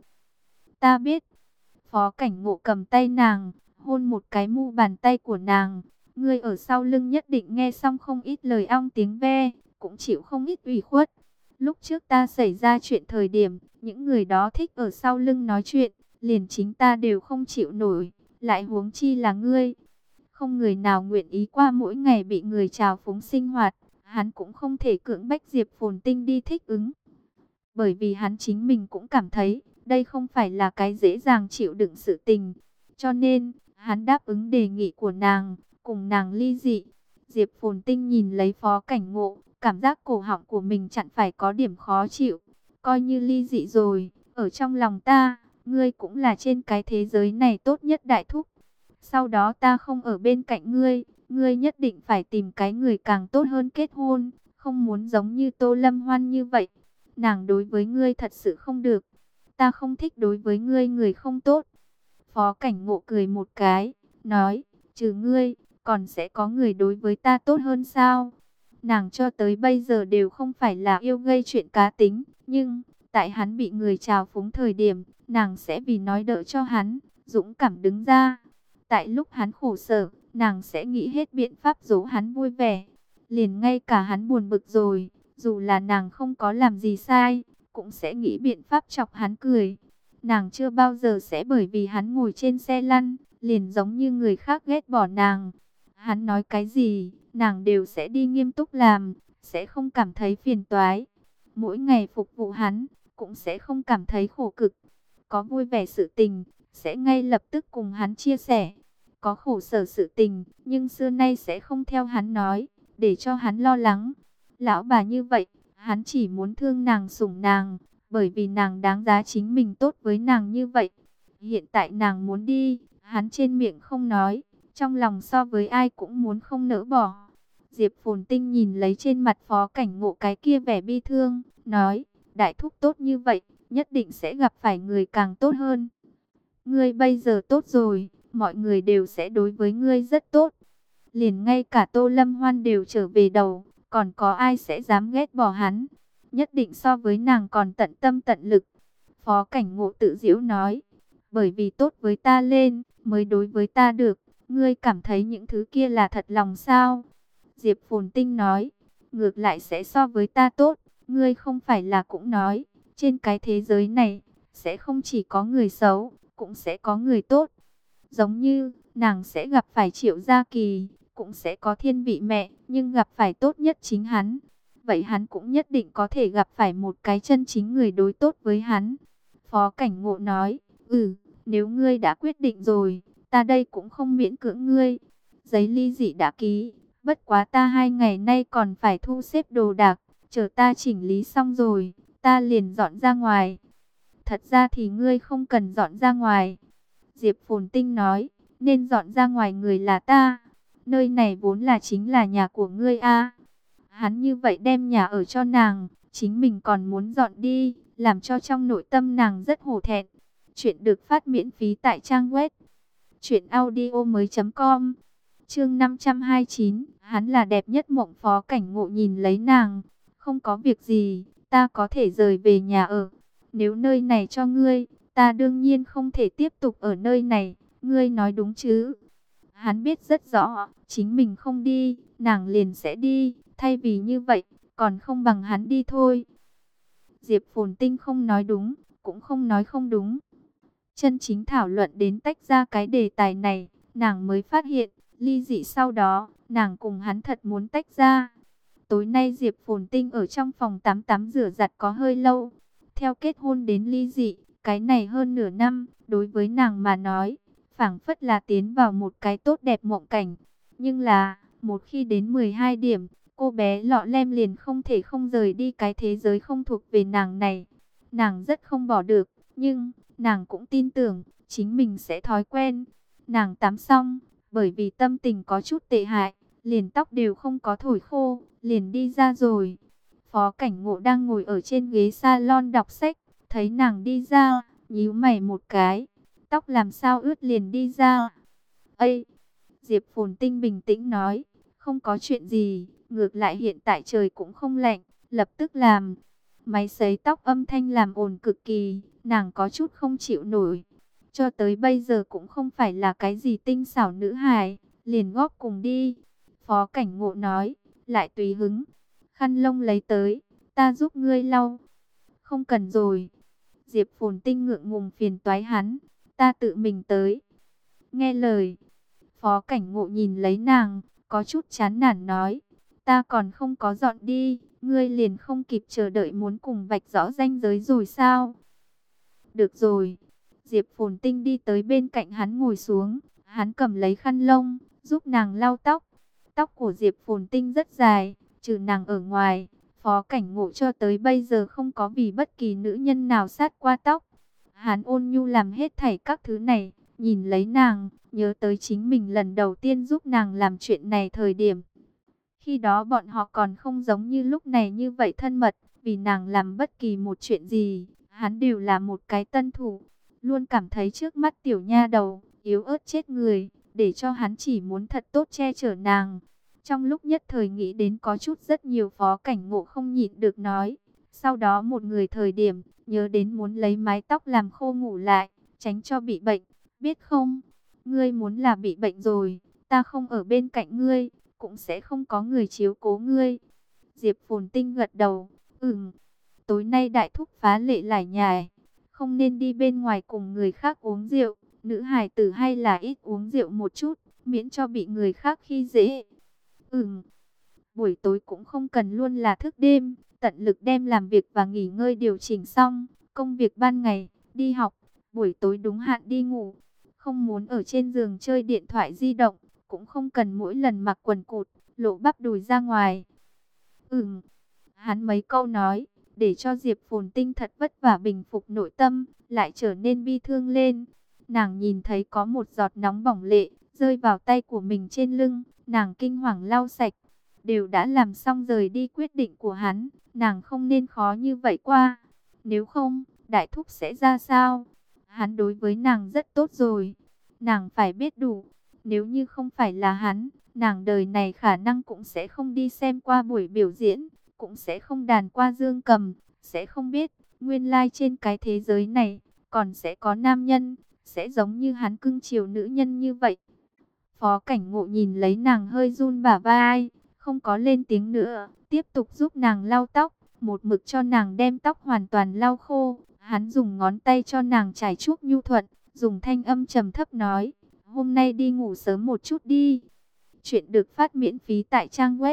Ta biết. Phó Cảnh Ngộ cầm tay nàng, hôn một cái mu bàn tay của nàng. Ngươi ở sau lưng nhất định nghe xong không ít lời ong tiếng ve, cũng chịu không ít ủy khuất. Lúc trước ta xảy ra chuyện thời điểm, những người đó thích ở sau lưng nói chuyện, liền chính ta đều không chịu nổi, lại huống chi là ngươi. Không người nào nguyện ý qua mỗi ngày bị người trào phúng sinh hoạt, hắn cũng không thể cưỡng bách Diệp Phồn Tinh đi thích ứng. Bởi vì hắn chính mình cũng cảm thấy, đây không phải là cái dễ dàng chịu đựng sự tình. Cho nên, hắn đáp ứng đề nghị của nàng, cùng nàng ly dị. Diệp Phồn Tinh nhìn lấy Phó Cảnh Ngộ, cảm giác cổ họng của mình chẳng phải có điểm khó chịu. Coi như ly dị rồi, ở trong lòng ta, ngươi cũng là trên cái thế giới này tốt nhất đại thúc. Sau đó ta không ở bên cạnh ngươi, ngươi nhất định phải tìm cái người càng tốt hơn kết hôn, không muốn giống như Tô Lâm Hoan như vậy. Nàng đối với ngươi thật sự không được. Ta không thích đối với ngươi người không tốt. Phó Cảnh Ngộ cười một cái, nói, trừ ngươi, còn sẽ có người đối với ta tốt hơn sao? Nàng cho tới bây giờ đều không phải là yêu gây chuyện cá tính, nhưng, tại hắn bị người trào phúng thời điểm, nàng sẽ vì nói đỡ cho hắn, dũng cảm đứng ra. Tại lúc hắn khổ sở, nàng sẽ nghĩ hết biện pháp dỗ hắn vui vẻ. Liền ngay cả hắn buồn bực rồi, dù là nàng không có làm gì sai, cũng sẽ nghĩ biện pháp chọc hắn cười. Nàng chưa bao giờ sẽ bởi vì hắn ngồi trên xe lăn, liền giống như người khác ghét bỏ nàng. Hắn nói cái gì, nàng đều sẽ đi nghiêm túc làm, sẽ không cảm thấy phiền toái. Mỗi ngày phục vụ hắn, cũng sẽ không cảm thấy khổ cực. Có vui vẻ sự tình, sẽ ngay lập tức cùng hắn chia sẻ. Có khổ sở sự tình, nhưng xưa nay sẽ không theo hắn nói, để cho hắn lo lắng. Lão bà như vậy, hắn chỉ muốn thương nàng sủng nàng, bởi vì nàng đáng giá chính mình tốt với nàng như vậy. Hiện tại nàng muốn đi, hắn trên miệng không nói, trong lòng so với ai cũng muốn không nỡ bỏ. Diệp Phồn Tinh nhìn lấy trên mặt Phó Cảnh Ngộ cái kia vẻ bi thương, nói, đại thúc tốt như vậy, nhất định sẽ gặp phải người càng tốt hơn. Ngươi bây giờ tốt rồi, mọi người đều sẽ đối với ngươi rất tốt. Liền ngay cả Tô Lâm Hoan đều trở về đầu, còn có ai sẽ dám ghét bỏ hắn. Nhất định so với nàng còn tận tâm tận lực. Phó Cảnh Ngộ tự giễu nói, bởi vì tốt với ta lên, mới đối với ta được. Ngươi cảm thấy những thứ kia là thật lòng sao? Diệp Phồn Tinh nói, ngược lại sẽ so với ta tốt. Ngươi không phải là cũng nói, trên cái thế giới này, sẽ không chỉ có người xấu, cũng sẽ có người tốt. Giống như, nàng sẽ gặp phải Triệu Gia Kỳ, cũng sẽ có Thiên Vị Mẹ, nhưng gặp phải tốt nhất chính hắn. Vậy hắn cũng nhất định có thể gặp phải một cái chân chính người đối tốt với hắn. Phó Cảnh Ngộ nói, nếu ngươi đã quyết định rồi, ta đây cũng không miễn cưỡng ngươi. Giấy ly dị đã ký, bất quá ta 2 ngày nay còn phải thu xếp đồ đạc, chờ ta chỉnh lý xong rồi, ta liền dọn ra ngoài. Thật ra thì ngươi không cần dọn ra ngoài. Diệp Phồn Tinh nói, nên dọn ra ngoài người là ta. Nơi này vốn là chính là nhà của ngươi a. Hắn như vậy đem nhà ở cho nàng, chính mình còn muốn dọn đi, làm cho trong nội tâm nàng rất hổ thẹn. Chuyện được phát miễn phí tại trang web truyệnaudiomoi.com. Chương 529, hắn là đẹp nhất mộng. Phó Cảnh Ngộ nhìn lấy nàng, không có việc gì, ta có thể rời về nhà ở. Nếu nơi này cho ngươi, ta đương nhiên không thể tiếp tục ở nơi này, ngươi nói đúng chứ? Hắn biết rất rõ, chính mình không đi, nàng liền sẽ đi, thay vì như vậy, còn không bằng hắn đi thôi. Diệp Phồn Tinh không nói đúng, cũng không nói không đúng. Chân chính thảo luận đến tách ra cái đề tài này, nàng mới phát hiện, ly dị sau đó, nàng cùng hắn thật muốn tách ra. Tối nay Diệp Phồn Tinh ở trong phòng tắm rửa giặt có hơi lâu. Theo kết hôn đến ly dị, cái này hơn nửa năm, đối với nàng mà nói, phảng phất là tiến vào một cái tốt đẹp mộng cảnh. Nhưng là, một khi đến 12 điểm, cô bé lọ lem liền không thể không rời đi cái thế giới không thuộc về nàng này. Nàng rất không bỏ được, nhưng nàng cũng tin tưởng chính mình sẽ thói quen. Nàng tắm xong, bởi vì tâm tình có chút tệ hại, liền tóc đều không có thổi khô, liền đi ra rồi. Phó Cảnh Ngộ đang ngồi ở trên ghế salon đọc sách, thấy nàng đi ra, nhíu mày một cái, tóc làm sao ướt liền đi ra. Ây! Diệp Phồn Tinh bình tĩnh nói, không có chuyện gì, ngược lại hiện tại trời cũng không lạnh, lập tức làm. Máy sấy tóc âm thanh làm ồn cực kỳ, nàng có chút không chịu nổi. Cho tới bây giờ cũng không phải là cái gì tinh xảo nữ hài, liền góp cùng đi. Phó Cảnh Ngộ nói, lại tùy hứng. Khăn lông lấy tới, ta giúp ngươi lau. Không cần rồi. Diệp Phồn Tinh ngượng ngùng phiền toái hắn, ta tự mình tới. Nghe lời. Phó Cảnh Ngộ nhìn lấy nàng, có chút chán nản nói, ta còn không có dọn đi, ngươi liền không kịp chờ đợi muốn cùng vạch rõ ranh giới rồi sao? Được rồi. Diệp Phồn Tinh đi tới bên cạnh hắn ngồi xuống, hắn cầm lấy khăn lông, giúp nàng lau tóc. Tóc của Diệp Phồn Tinh rất dài, trừ nàng ở ngoài, Phó Cảnh Ngộ cho tới bây giờ không có vì bất kỳ nữ nhân nào sát qua tóc. Hắn ôn nhu làm hết thảy các thứ này, nhìn lấy nàng, nhớ tới chính mình lần đầu tiên giúp nàng làm chuyện này thời điểm. Khi đó bọn họ còn không giống như lúc này như vậy thân mật, vì nàng làm bất kỳ một chuyện gì, hắn đều là một cái tân thủ. Luôn cảm thấy trước mắt tiểu nha đầu, yếu ớt chết người, để cho hắn chỉ muốn thật tốt che chở nàng. Trong lúc nhất thời nghĩ đến có chút rất nhiều. Phó Cảnh Ngộ không nhịn được nói. Sau đó một người thời điểm, nhớ đến muốn lấy mái tóc làm khô ngủ lại, tránh cho bị bệnh. Biết không, ngươi muốn là bị bệnh rồi, ta không ở bên cạnh ngươi, cũng sẽ không có người chiếu cố ngươi. Diệp Phồn Tinh gật đầu, tối nay đại thúc phá lệ lải nhải, không nên đi bên ngoài cùng người khác uống rượu. Nữ hài tử hay là ít uống rượu một chút, miễn cho bị người khác khi dễ. Buổi tối cũng không cần luôn là thức đêm, tận lực đem làm việc và nghỉ ngơi điều chỉnh xong. Công việc ban ngày, đi học, buổi tối đúng hạn đi ngủ. Không muốn ở trên giường chơi điện thoại di động, cũng không cần mỗi lần mặc quần cụt, lộ bắp đùi ra ngoài. Hắn mấy câu nói, để cho Diệp Phồn Tinh thật vất vả bình phục nội tâm, lại trở nên bi thương lên. Nàng nhìn thấy có một giọt nóng bỏng lệ, rơi vào tay của mình trên lưng, nàng kinh hoàng lau sạch. Đều đã làm xong rời đi quyết định của hắn, nàng không nên khó như vậy qua. Nếu không, đại thúc sẽ ra sao? Hắn đối với nàng rất tốt rồi, nàng phải biết đủ. Nếu như không phải là hắn, nàng đời này khả năng cũng sẽ không đi xem qua buổi biểu diễn, cũng sẽ không đàn qua dương cầm, sẽ không biết, nguyên lai trên cái thế giới này, còn sẽ có nam nhân, sẽ giống như hắn cưng chiều nữ nhân như vậy. Phó Cảnh Ngộ nhìn lấy nàng hơi run bả vai, không có lên tiếng nữa, tiếp tục giúp nàng lau tóc, một mực cho nàng đem tóc hoàn toàn lau khô. Hắn dùng ngón tay cho nàng chải chuốt nhu thuận, dùng thanh âm trầm thấp nói, hôm nay đi ngủ sớm một chút đi. Chuyện được phát miễn phí tại trang web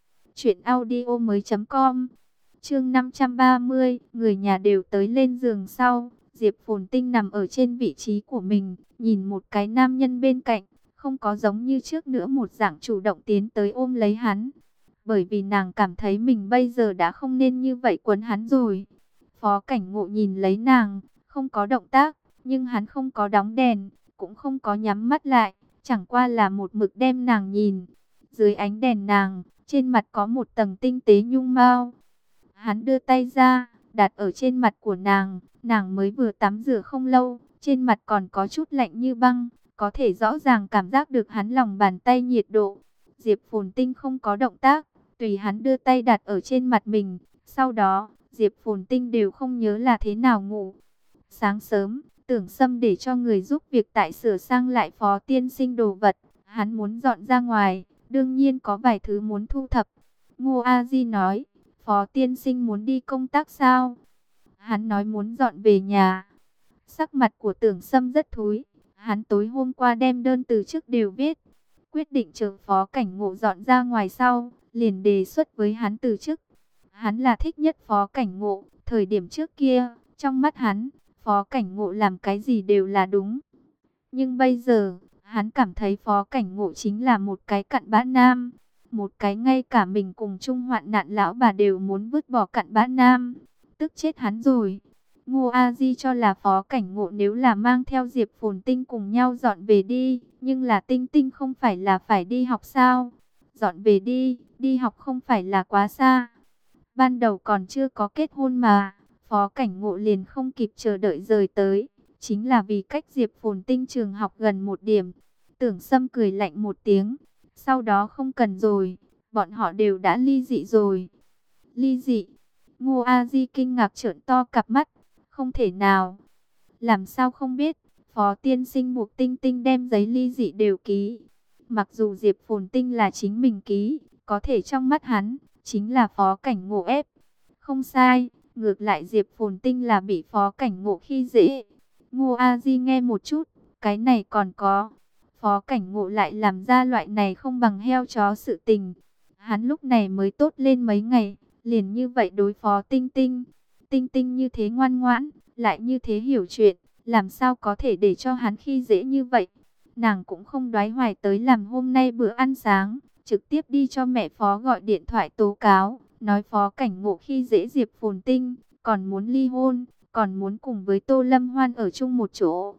truyệnaudiomoi.com. Chương 530, người nhà đều tới lên giường sau, Diệp Phồn Tinh nằm ở trên vị trí của mình, nhìn một cái nam nhân bên cạnh, không có giống như trước nữa một dạng chủ động tiến tới ôm lấy hắn. Bởi vì nàng cảm thấy mình bây giờ đã không nên như vậy quấn hắn rồi. Phó Cảnh Ngộ nhìn lấy nàng, không có động tác, nhưng hắn không có đóng đèn, cũng không có nhắm mắt lại, chẳng qua là một mực đem nàng nhìn. Dưới ánh đèn nàng, trên mặt có một tầng tinh tế nhung mao. Hắn đưa tay ra, đặt ở trên mặt của nàng mới vừa tắm rửa không lâu, trên mặt còn có chút lạnh như băng, có thể rõ ràng cảm giác được hắn lòng bàn tay nhiệt độ. Diệp Phồn Tinh không có động tác, tùy hắn đưa tay đặt ở trên mặt mình, sau đó, Diệp Phồn Tinh đều không nhớ là thế nào ngủ. Sáng sớm, Tưởng Sâm để cho người giúp việc tại sửa sang lại Phó tiên sinh đồ vật, hắn muốn dọn ra ngoài, đương nhiên có vài thứ muốn thu thập. Ngô A Di nói, Phó tiên sinh muốn đi công tác sao? Hắn nói muốn dọn về nhà. Sắc mặt của Tưởng Sâm rất thúi, hắn tối hôm qua đem đơn từ chức đều viết, quyết định chờ Phó Cảnh Ngộ dọn ra ngoài sau, liền đề xuất với hắn từ chức. Hắn là thích nhất Phó Cảnh Ngộ, thời điểm trước kia, trong mắt hắn, Phó Cảnh Ngộ làm cái gì đều là đúng. Nhưng bây giờ, hắn cảm thấy Phó Cảnh Ngộ chính là một cái cặn bã nam, một cái ngay cả mình cùng chung hoạn nạn lão bà đều muốn vứt bỏ cặn bã nam, tức chết hắn rồi. Ngô A Di cho là Phó Cảnh Ngộ nếu là mang theo Diệp Phồn Tinh cùng nhau dọn về đi, nhưng là Tinh Tinh không phải là phải đi học sao? Dọn về đi, đi học không phải là quá xa. Ban đầu còn chưa có kết hôn mà, Phó Cảnh Ngộ liền không kịp chờ đợi rời tới, chính là vì cách Diệp Phồn Tinh trường học gần một điểm. Tưởng Sâm cười lạnh một tiếng, sau đó không cần rồi, bọn họ đều đã ly dị rồi. Ly dị? Ngô A Di kinh ngạc trợn to cặp mắt, không thể nào. Làm sao không biết, Phó tiên sinh buộc Tinh Tinh đem giấy ly dị đều ký. Mặc dù Diệp Phồn Tinh là chính mình ký, có thể trong mắt hắn, chính là Phó Cảnh Ngộ ép. Không sai, ngược lại Diệp Phồn Tinh là bị Phó Cảnh Ngộ khi dễ. Ngô A Di nghe một chút, cái này còn có. Phó Cảnh Ngộ lại làm ra loại này không bằng heo chó sự tình. Hắn lúc này mới tốt lên mấy ngày, liền như vậy đối phó Tinh Tinh. Tinh Tinh như thế ngoan ngoãn, lại như thế hiểu chuyện, làm sao có thể để cho hắn khi dễ như vậy. Nàng cũng không đoái hoài tới làm hôm nay bữa ăn sáng, trực tiếp đi cho mẹ Phó gọi điện thoại tố cáo, nói Phó Cảnh Ngộ khi dễ Diệp Phồn Tinh, còn muốn ly hôn, còn muốn cùng với Tô Lâm Hoan ở chung một chỗ.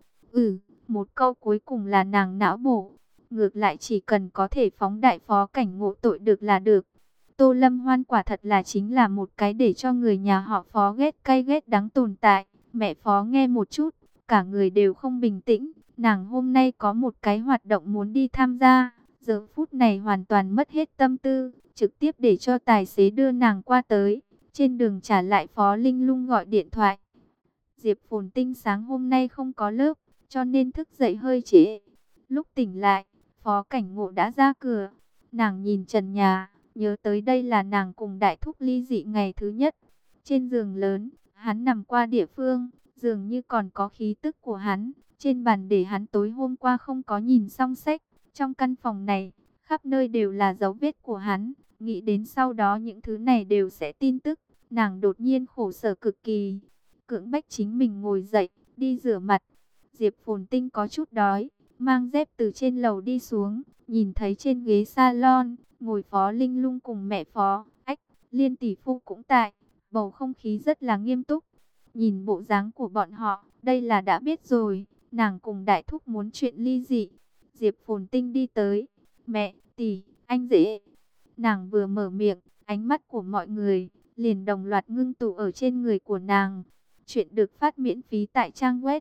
Một câu cuối cùng là nàng não bổ, ngược lại chỉ cần có thể phóng đại Phó Cảnh Ngộ tội được là được. Tô Lâm Hoan quả thật là chính là một cái để cho người nhà họ Phó ghét cay ghét đắng tồn tại. Mẹ Phó nghe một chút, cả người đều không bình tĩnh. Nàng hôm nay có một cái hoạt động muốn đi tham gia, giờ phút này hoàn toàn mất hết tâm tư, trực tiếp để cho tài xế đưa nàng qua tới. Trên đường trả lại Phó Linh Lung gọi điện thoại. Diệp Phồn Tinh sáng hôm nay không có lớp, cho nên thức dậy hơi trễ. Lúc tỉnh lại, Phó Cảnh Ngộ đã ra cửa. Nàng nhìn trần nhà, nhớ tới đây là nàng cùng đại thúc ly dị ngày thứ nhất. Trên giường lớn, hắn nằm qua địa phương, dường như còn có khí tức của hắn. Trên bàn để hắn tối hôm qua không có nhìn xong sách. Trong căn phòng này, khắp nơi đều là dấu vết của hắn. Nghĩ đến sau đó những thứ này đều sẽ tin tức. Nàng đột nhiên khổ sở cực kỳ. Cưỡng bách chính mình ngồi dậy, đi rửa mặt. Diệp Phồn Tinh có chút đói, mang dép từ trên lầu đi xuống. Nhìn thấy trên ghế salon, ngồi Phó Linh Lung cùng mẹ Phó, Liên tỷ phu cũng tại. Bầu không khí rất là nghiêm túc. Nhìn bộ dáng của bọn họ, đây là đã biết rồi. Nàng cùng đại thúc muốn chuyện ly dị. Diệp Phồn Tinh đi tới. Mẹ, tỷ, anh rể. Nàng vừa mở miệng, ánh mắt của mọi người liền đồng loạt ngưng tụ ở trên người của nàng. Chuyện được phát miễn phí tại trang web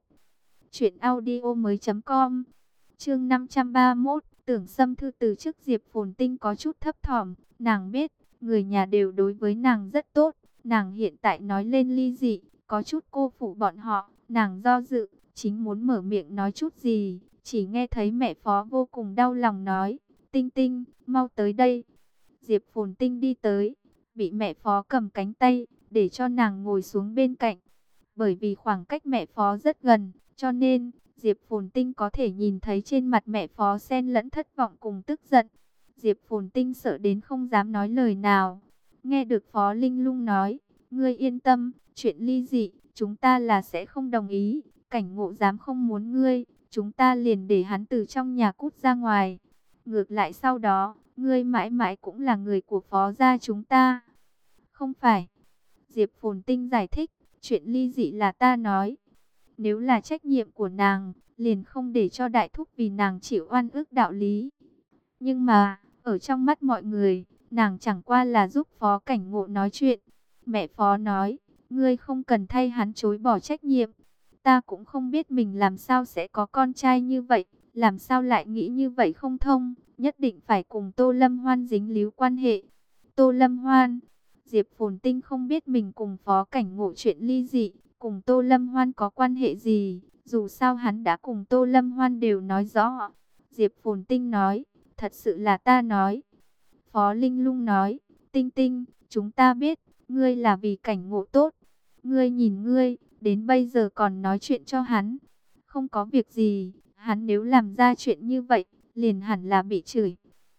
truyệnaudiomoi.com. Chương 531, Tưởng Sâm thư từ trước. Diệp Phồn Tinh có chút thấp thỏm, nàng biết người nhà đều đối với nàng rất tốt, nàng hiện tại nói lên ly dị, có chút cô phụ bọn họ, nàng do dự, chính muốn mở miệng nói chút gì, chỉ nghe thấy mẹ Phó vô cùng đau lòng nói, Tinh Tinh, mau tới đây. Diệp Phồn Tinh đi tới, bị mẹ Phó cầm cánh tay, để cho nàng ngồi xuống bên cạnh. Bởi vì khoảng cách mẹ Phó rất gần, cho nên Diệp Phồn Tinh có thể nhìn thấy trên mặt mẹ Phó xen lẫn thất vọng cùng tức giận. Diệp Phồn Tinh sợ đến không dám nói lời nào. Nghe được Phó Linh Lung nói, ngươi yên tâm, chuyện ly dị, chúng ta là sẽ không đồng ý. Cảnh Ngộ dám không muốn ngươi, chúng ta liền để hắn từ trong nhà cút ra ngoài. Ngược lại sau đó, ngươi mãi mãi cũng là người của Phó gia chúng ta. Không phải. Diệp Phồn Tinh giải thích, chuyện ly dị là ta nói. Nếu là trách nhiệm của nàng, liền không để cho đại thúc vì nàng chịu oan ức đạo lý. Nhưng mà, ở trong mắt mọi người, nàng chẳng qua là giúp Phó Cảnh Ngộ nói chuyện. Mẹ Phó nói, ngươi không cần thay hắn chối bỏ trách nhiệm. Ta cũng không biết mình làm sao sẽ có con trai như vậy, làm sao lại nghĩ như vậy không thông, nhất định phải cùng Tô Lâm Hoan dính líu quan hệ. Tô Lâm Hoan, Diệp Phồn Tinh không biết mình cùng Phó Cảnh Ngộ chuyện ly dị, cùng Tô Lâm Hoan có quan hệ gì, dù sao hắn đã cùng Tô Lâm Hoan đều nói rõ. Diệp Phồn Tinh nói, thật sự là ta nói. Phó Linh Lung nói, Tinh Tinh, chúng ta biết, ngươi là vì Cảnh Ngộ tốt. Ngươi nhìn ngươi, đến bây giờ còn nói chuyện cho hắn. Không có việc gì, hắn nếu làm ra chuyện như vậy, liền hẳn là bị chửi.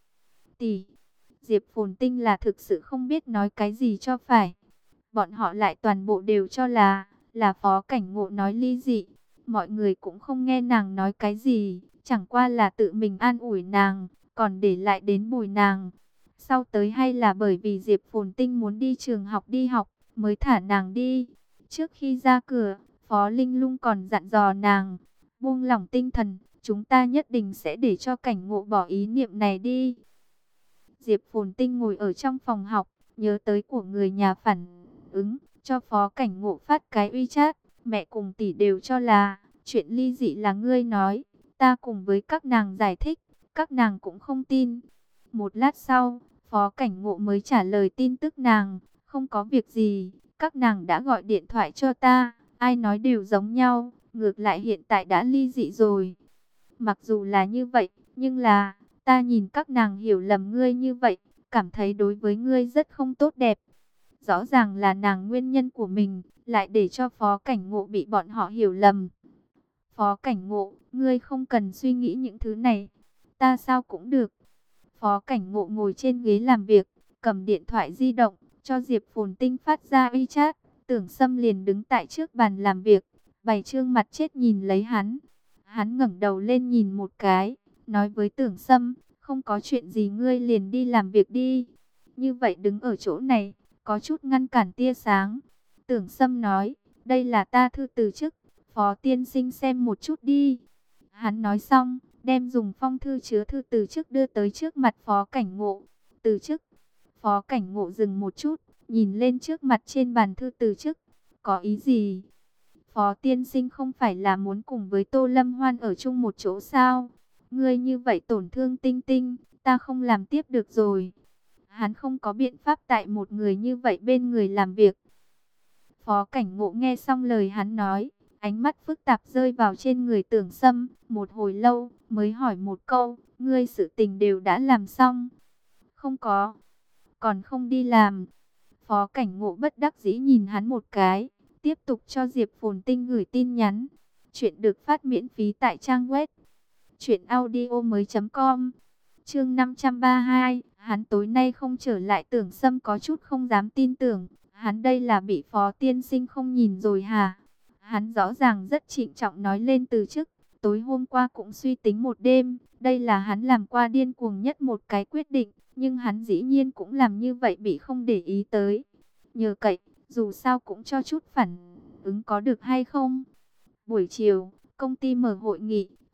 Tỷ, Diệp Phồn Tinh là thực sự không biết nói cái gì cho phải. Bọn họ lại toàn bộ đều cho là Phó Cảnh Ngộ nói ly dị. Mọi người cũng không nghe nàng nói cái gì, chẳng qua là tự mình an ủi nàng, còn để lại đến bồi nàng. Sau tới hay là bởi vì Diệp Phồn Tinh muốn đi trường học đi học, mới thả nàng đi. Trước khi ra cửa, Phó Linh Lung còn dặn dò nàng, buông lỏng tinh thần, chúng ta nhất định sẽ để cho Cảnh Ngộ bỏ ý niệm này đi. Diệp Phồn Tinh ngồi ở trong phòng học, nhớ tới của người nhà phản ứng, cho Phó Cảnh Ngộ phát cái WeChat, mẹ cùng tỷ đều cho là, chuyện ly dị là ngươi nói, ta cùng với các nàng giải thích, các nàng cũng không tin. Một lát sau, Phó Cảnh Ngộ mới trả lời tin tức nàng, không có việc gì, các nàng đã gọi điện thoại cho ta, ai nói đều giống nhau, ngược lại hiện tại đã ly dị rồi. Mặc dù là như vậy, nhưng là, ta nhìn các nàng hiểu lầm ngươi như vậy, cảm thấy đối với ngươi rất không tốt đẹp. Rõ ràng là nàng nguyên nhân của mình, lại để cho Phó Cảnh Ngộ bị bọn họ hiểu lầm. Phó Cảnh Ngộ, ngươi không cần suy nghĩ những thứ này, ta sao cũng được. Phó Cảnh Ngộ ngồi trên ghế làm việc, cầm điện thoại di động, cho Diệp Phồn Tinh phát ra WeChat. Tưởng Sâm liền đứng tại trước bàn làm việc, bày trương mặt chết nhìn lấy hắn. Hắn ngẩng đầu lên nhìn một cái, nói với Tưởng Sâm, không có chuyện gì ngươi liền đi làm việc đi. Như vậy đứng ở chỗ này, có chút ngăn cản tia sáng. Tưởng Sâm nói, đây là ta thư từ chức, Phó tiên sinh xem một chút đi. Hắn nói xong, đem dùng phong thư chứa thư từ chức đưa tới trước mặt Phó Cảnh Ngộ. Từ chức. Phó Cảnh Ngộ dừng một chút, nhìn lên trước mặt trên bàn thư từ chức. Có ý gì? Phó tiên sinh không phải là muốn cùng với Tô Lâm Hoan ở chung một chỗ sao? Ngươi như vậy tổn thương Tinh Tinh, ta không làm tiếp được rồi. Hắn không có biện pháp tại một người như vậy bên người làm việc. Phó Cảnh Ngộ nghe xong lời hắn nói, ánh mắt phức tạp rơi vào trên người Tưởng Sâm, một hồi lâu mới hỏi một câu, ngươi sự tình đều đã làm xong? Không có, còn không đi làm. Phó Cảnh Ngộ bất đắc dĩ nhìn hắn một cái, tiếp tục cho Diệp Phồn Tinh gửi tin nhắn. Chuyện được phát miễn phí tại trang web truyệnaudiomoi.com. Chương 532, hắn tối nay không trở lại. Tưởng Sâm có chút không dám tin tưởng, hắn đây là bị Phó tiên sinh không nhìn rồi hả? Hắn rõ ràng rất trịnh trọng nói lên từ chức, tối hôm qua cũng suy tính một đêm, đây là hắn làm qua điên cuồng nhất một cái quyết định, nhưng hắn dĩ nhiên cũng làm như vậy bị không để ý tới. Nhờ cậy, dù sao cũng cho chút phản ứng có được hay không? Buổi chiều, công ty mở hội nghị,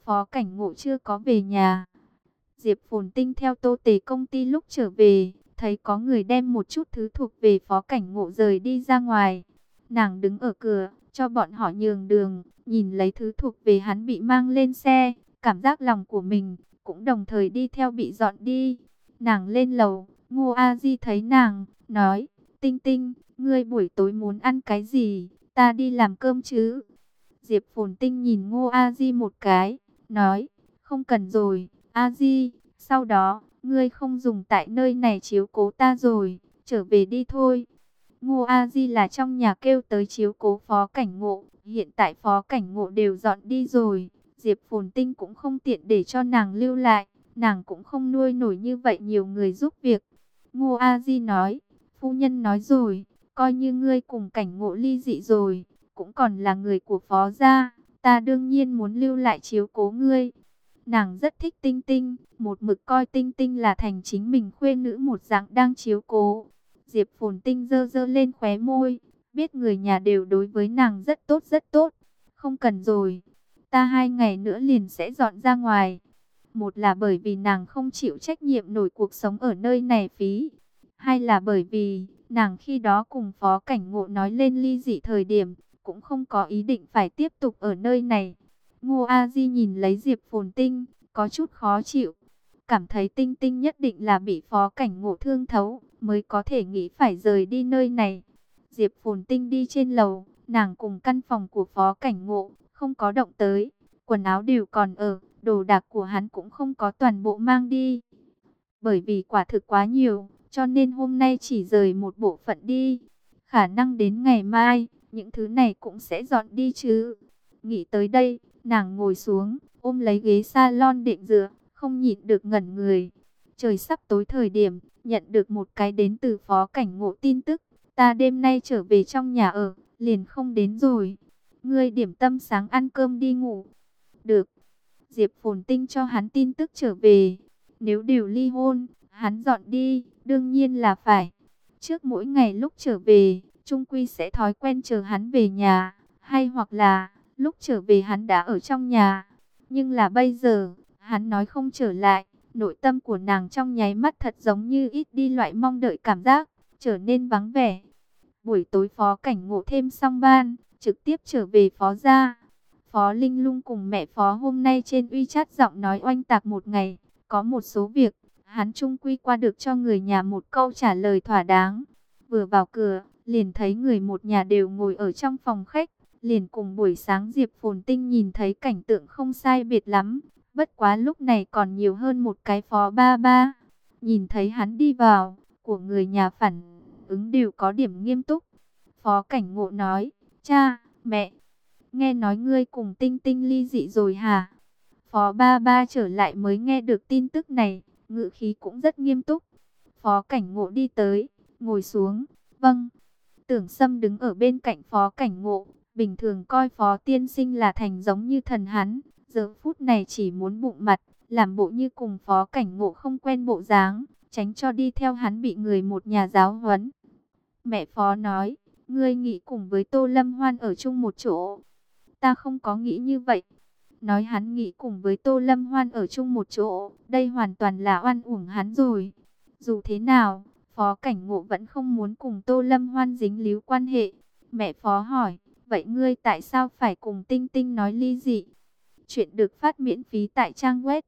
Phó Cảnh Ngộ chưa có về nhà. Diệp Phồn Tinh theo Tô Tề công ty lúc trở về, thấy có người đem một chút thứ thuộc về Phó Cảnh Ngộ rời đi ra ngoài. Nàng đứng ở cửa, cho bọn họ nhường đường, nhìn lấy thứ thuộc về hắn bị mang lên xe, cảm giác lòng của mình cũng đồng thời đi theo bị dọn đi. Nàng lên lầu, Ngô A Di thấy nàng, nói, Tinh Tinh, ngươi buổi tối muốn ăn cái gì, ta đi làm cơm chứ. Diệp Phồn Tinh nhìn Ngô A Di một cái, nói, không cần rồi, A Di, sau đó, ngươi không dùng tại nơi này chiếu cố ta rồi, trở về đi thôi. Ngô A Di là trong nhà kêu tới chiếu cố Phó Cảnh Ngộ, hiện tại Phó Cảnh Ngộ đều dọn đi rồi, Diệp Phồn Tinh cũng không tiện để cho nàng lưu lại, nàng cũng không nuôi nổi như vậy nhiều người giúp việc. Ngô A Di nói, phu nhân nói rồi, coi như ngươi cùng Cảnh Ngộ ly dị rồi, cũng còn là người của Phó gia, ta đương nhiên muốn lưu lại chiếu cố ngươi. Nàng rất thích Tinh Tinh, một mực coi Tinh Tinh là thành chính mình khuê nữ một dạng đang chiếu cố. Diệp Phồn Tinh giơ giơ lên khóe môi, biết người nhà đều đối với nàng rất tốt rất tốt. Không cần rồi, ta 2 ngày nữa liền sẽ dọn ra ngoài. Một là bởi vì nàng không chịu trách nhiệm nổi cuộc sống ở nơi này phí. Hai là bởi vì nàng khi đó cùng Phó Cảnh Ngộ nói lên ly dị thời điểm, cũng không có ý định phải tiếp tục ở nơi này. Ngô A Di nhìn lấy Diệp Phồn Tinh, có chút khó chịu. Cảm thấy Tinh Tinh nhất định là bị Phó Cảnh Ngộ thương thấu, mới có thể nghĩ phải rời đi nơi này. Diệp Phồn Tinh đi trên lầu, nàng cùng căn phòng của Phó Cảnh Ngộ, không có động tới. Quần áo đều còn ở, đồ đạc của hắn cũng không có toàn bộ mang đi. Bởi vì quả thực quá nhiều, cho nên hôm nay chỉ rời một bộ phận đi. Khả năng đến ngày mai, những thứ này cũng sẽ dọn đi chứ. Nghĩ tới đây, nàng ngồi xuống, ôm lấy ghế salon định dựa, không nhịn được ngẩn người. Trời sắp tối thời điểm, nhận được một cái đến từ Phó Cảnh Ngộ tin tức. Ta đêm nay trở về trong nhà ở, liền không đến rồi. Ngươi điểm tâm sáng ăn cơm đi ngủ. Được. Diệp Phồn Tinh cho hắn tin tức trở về. Nếu đều ly hôn, hắn dọn đi, đương nhiên là phải. Trước mỗi ngày lúc trở về, Trung Quy sẽ thói quen chờ hắn về nhà. Hay hoặc là, lúc trở về hắn đã ở trong nhà. Nhưng là bây giờ, hắn nói không trở lại. Nội tâm của nàng trong nháy mắt thật giống như ít đi loại mong đợi cảm giác, trở nên vắng vẻ. Buổi tối Phó Cảnh Ngộ thêm xong ban, trực tiếp trở về Phó gia. Phó Linh Lung cùng mẹ Phó hôm nay trên WeChat giọng nói oanh tạc một ngày. Có một số việc, hắn chung quy qua được cho người nhà một câu trả lời thỏa đáng. Vừa vào cửa, liền thấy người một nhà đều ngồi ở trong phòng khách. Liền cùng buổi sáng Diệp Phồn Tinh nhìn thấy cảnh tượng không sai biệt lắm. Bất quá lúc này còn nhiều hơn một cái Phó ba ba. Nhìn thấy hắn đi vào, của người nhà phản ứng đều có điểm nghiêm túc. Phó Cảnh Ngộ nói, cha, mẹ, nghe nói ngươi cùng Tinh Tinh ly dị rồi hả? Phó ba ba trở lại mới nghe được tin tức này, ngữ khí cũng rất nghiêm túc. Phó Cảnh Ngộ đi tới, ngồi xuống, vâng. Tưởng Sâm đứng ở bên cạnh Phó Cảnh Ngộ, bình thường coi Phó tiên sinh là thành giống như thần hắn. Giờ phút này chỉ muốn bụng mặt, làm bộ như cùng Phó Cảnh Ngộ không quen bộ dáng, tránh cho đi theo hắn bị người một nhà giáo huấn. Mẹ Phó nói, ngươi nghĩ cùng với Tô Lâm Hoan ở chung một chỗ. Ta không có nghĩ như vậy. Nói hắn nghĩ cùng với Tô Lâm Hoan ở chung một chỗ, đây hoàn toàn là oan uổng hắn rồi. Dù thế nào, Phó Cảnh Ngộ vẫn không muốn cùng Tô Lâm Hoan dính líu quan hệ. Mẹ Phó hỏi, vậy ngươi tại sao phải cùng Tinh Tinh nói ly dị? Chuyện được phát miễn phí tại trang web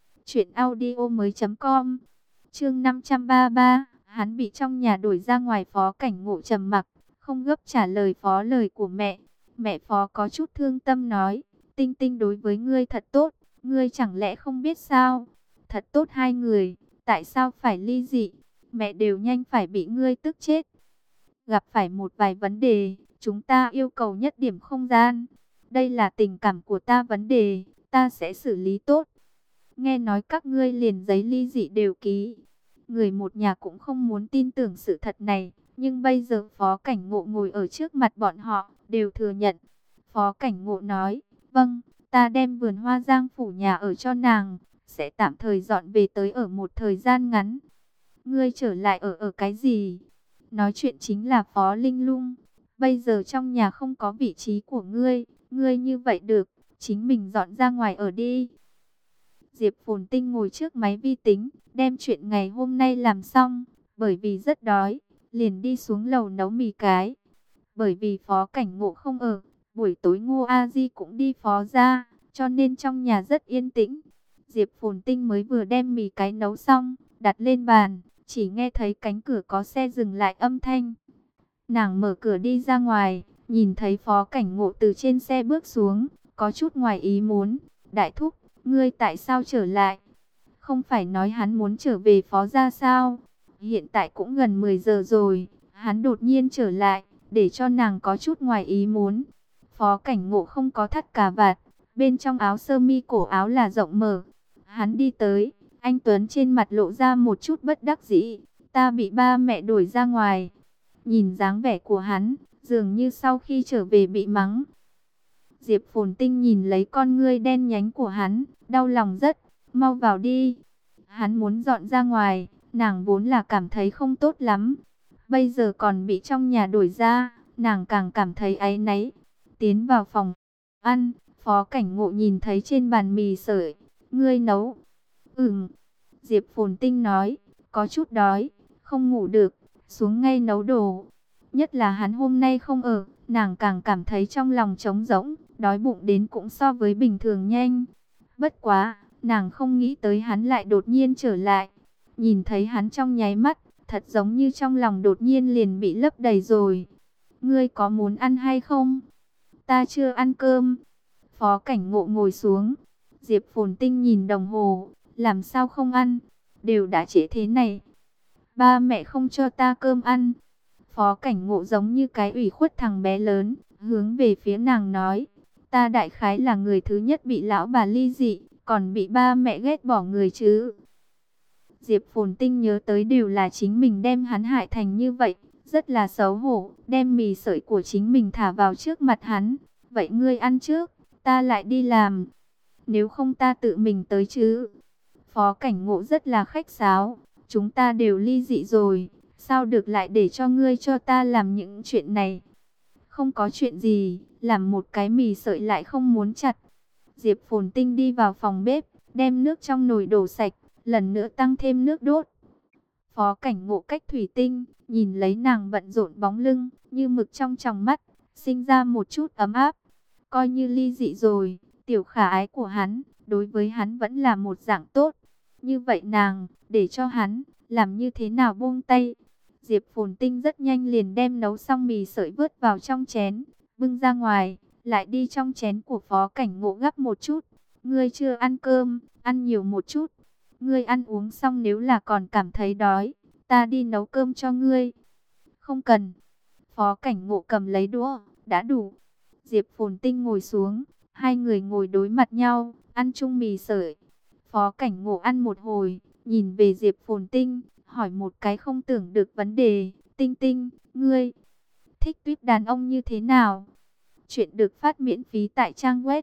truyệnaudiomoi.com. Chương 533, hắn bị trong nhà đuổi ra ngoài. Phó Cảnh Ngộ trầm mặc, không gấp trả lời Phó lời của mẹ. Mẹ Phó có chút thương tâm nói, Tinh Tinh đối với ngươi thật tốt, ngươi chẳng lẽ không biết sao? Thật tốt hai người, tại sao phải ly dị? Mẹ đều nhanh phải bị ngươi tức chết. Gặp phải một vài vấn đề, chúng ta yêu cầu nhất điểm không gian. Đây là tình cảm của ta vấn đề, ta sẽ xử lý tốt. Nghe nói các ngươi liền giấy ly dị đều ký. Người một nhà cũng không muốn tin tưởng sự thật này, nhưng bây giờ Phó Cảnh Ngộ ngồi ở trước mặt bọn họ, đều thừa nhận. Phó Cảnh Ngộ nói, vâng, ta đem vườn hoa Giang phủ nhà ở cho nàng, sẽ tạm thời dọn về tới ở một thời gian ngắn. Ngươi trở lại ở cái gì? Nói chuyện chính là Phó Linh Lung. Bây giờ trong nhà không có vị trí của ngươi, ngươi như vậy được, chính mình dọn ra ngoài ở đi. Diệp Phồn Tinh ngồi trước máy vi tính, đem chuyện ngày hôm nay làm xong, bởi vì rất đói, liền đi xuống lầu nấu mì cái. Bởi vì Phó Cảnh Ngộ không ở, buổi tối Ngô A Di cũng đi phó ra, cho nên trong nhà rất yên tĩnh. Diệp Phồn Tinh mới vừa đem mì cái nấu xong, đặt lên bàn, chỉ nghe thấy cánh cửa có xe dừng lại âm thanh. Nàng mở cửa đi ra ngoài, nhìn thấy Phó Cảnh Ngộ từ trên xe bước xuống, có chút ngoài ý muốn. Đại thúc, ngươi tại sao trở lại? Không phải nói hắn muốn trở về phó gia sao? Hiện tại cũng gần 10 giờ rồi, hắn đột nhiên trở lại, để cho nàng có chút ngoài ý muốn. Phó Cảnh Ngộ không có thắt cà vạt, bên trong áo sơ mi cổ áo là rộng mở. Hắn đi tới, anh Tuấn trên mặt lộ ra một chút bất đắc dĩ. Ta bị ba mẹ đuổi ra ngoài. Nhìn dáng vẻ của hắn, dường như sau khi trở về bị mắng. Diệp Phồn Tinh nhìn lấy con ngươi đen nhánh của hắn, đau lòng rất. Mau vào đi. Hắn muốn dọn ra ngoài, nàng vốn là cảm thấy không tốt lắm. Bây giờ còn bị trong nhà đuổi ra, nàng càng cảm thấy áy náy. Tiến vào phòng ăn, Phó Cảnh Ngộ nhìn thấy trên bàn mì sợi. Ngươi nấu? Diệp Phồn Tinh nói, có chút đói, không ngủ được, xuống ngay nấu đồ. Nhất là hắn hôm nay không ở, nàng càng cảm thấy trong lòng trống rỗng, đói bụng đến cũng so với bình thường nhanh. Bất quá, nàng không nghĩ tới hắn lại đột nhiên trở lại. Nhìn thấy hắn trong nháy mắt, thật giống như trong lòng đột nhiên liền bị lấp đầy rồi. Ngươi có muốn ăn hay không? Ta chưa ăn cơm. Phó Cảnh Ngộ ngồi xuống. Diệp Phồn Tinh nhìn đồng hồ, làm sao không ăn? Đều đã trễ thế này. Ba mẹ không cho ta cơm ăn. Phó Cảnh Ngộ giống như cái ủy khuất thằng bé lớn, hướng về phía nàng nói. Ta đại khái là người thứ nhất bị lão bà ly dị, còn bị ba mẹ ghét bỏ người chứ. Diệp Phồn Tinh nhớ tới đều là chính mình đem hắn hại thành như vậy, rất là xấu hổ, đem mì sợi của chính mình thả vào trước mặt hắn. Vậy ngươi ăn trước, ta lại đi làm. Nếu không ta tự mình tới chứ. Phó Cảnh Ngộ rất là khách sáo, chúng ta đều ly dị rồi, sao được lại để cho ngươi cho ta làm những chuyện này. Không có chuyện gì, làm một cái mì sợi lại không muốn chặt. Diệp Phồn Tinh đi vào phòng bếp, đem nước trong nồi đổ sạch, lần nữa tăng thêm nước đốt. Phó Cảnh Ngộ cách thủy tinh, nhìn lấy nàng bận rộn bóng lưng, như mực trong tròng mắt, sinh ra một chút ấm áp. Coi như ly dị rồi, tiểu khả ái của hắn, đối với hắn vẫn là một dạng tốt. Như vậy nàng, để cho hắn, làm như thế nào buông tay. Diệp Phồn Tinh rất nhanh liền đem nấu xong mì sợi vớt vào trong chén, bưng ra ngoài, lại đi trong chén của Phó Cảnh Ngộ gắp một chút. Ngươi chưa ăn cơm, ăn nhiều một chút. Ngươi ăn uống xong nếu là còn cảm thấy đói, ta đi nấu cơm cho ngươi. Không cần. Phó Cảnh Ngộ cầm lấy đũa, đã đủ. Diệp Phồn Tinh ngồi xuống, hai người ngồi đối mặt nhau, ăn chung mì sợi. Phó Cảnh Ngộ ăn một hồi, nhìn về Diệp Phồn Tinh, hỏi một cái không tưởng được vấn đề. Tinh Tinh, ngươi thích tuyếp đàn ông như thế nào? Chuyện được phát miễn phí tại trang web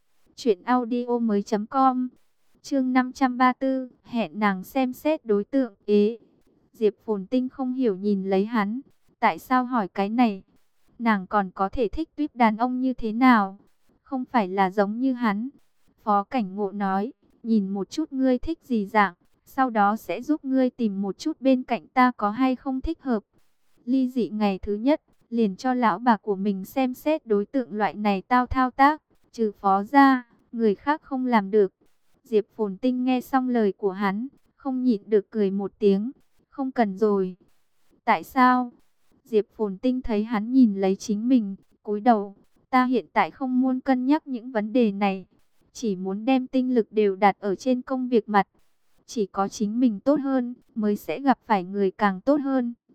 truyệnaudiomoi.com. Chương 534, hẹn nàng xem xét đối tượng. Diệp Phồn Tinh không hiểu nhìn lấy hắn, tại sao hỏi cái này? Nàng còn có thể thích tuyếp đàn ông như thế nào? Không phải là giống như hắn. Phó Cảnh Ngộ nói, nhìn một chút ngươi thích gì dạng, sau đó sẽ giúp ngươi tìm một chút bên cạnh ta có hay không thích hợp. Ly dị ngày thứ nhất, liền cho lão bà của mình xem xét đối tượng loại này tao thao tác, trừ Phó ra, người khác không làm được. Diệp Phồn Tinh nghe xong lời của hắn, không nhịn được cười một tiếng, không cần rồi. Tại sao? Diệp Phồn Tinh thấy hắn nhìn lấy chính mình, cúi đầu, ta hiện tại không muốn cân nhắc những vấn đề này, chỉ muốn đem tinh lực đều đặt ở trên công việc mặt. Chỉ có chính mình tốt hơn, mới sẽ gặp phải người càng tốt hơn.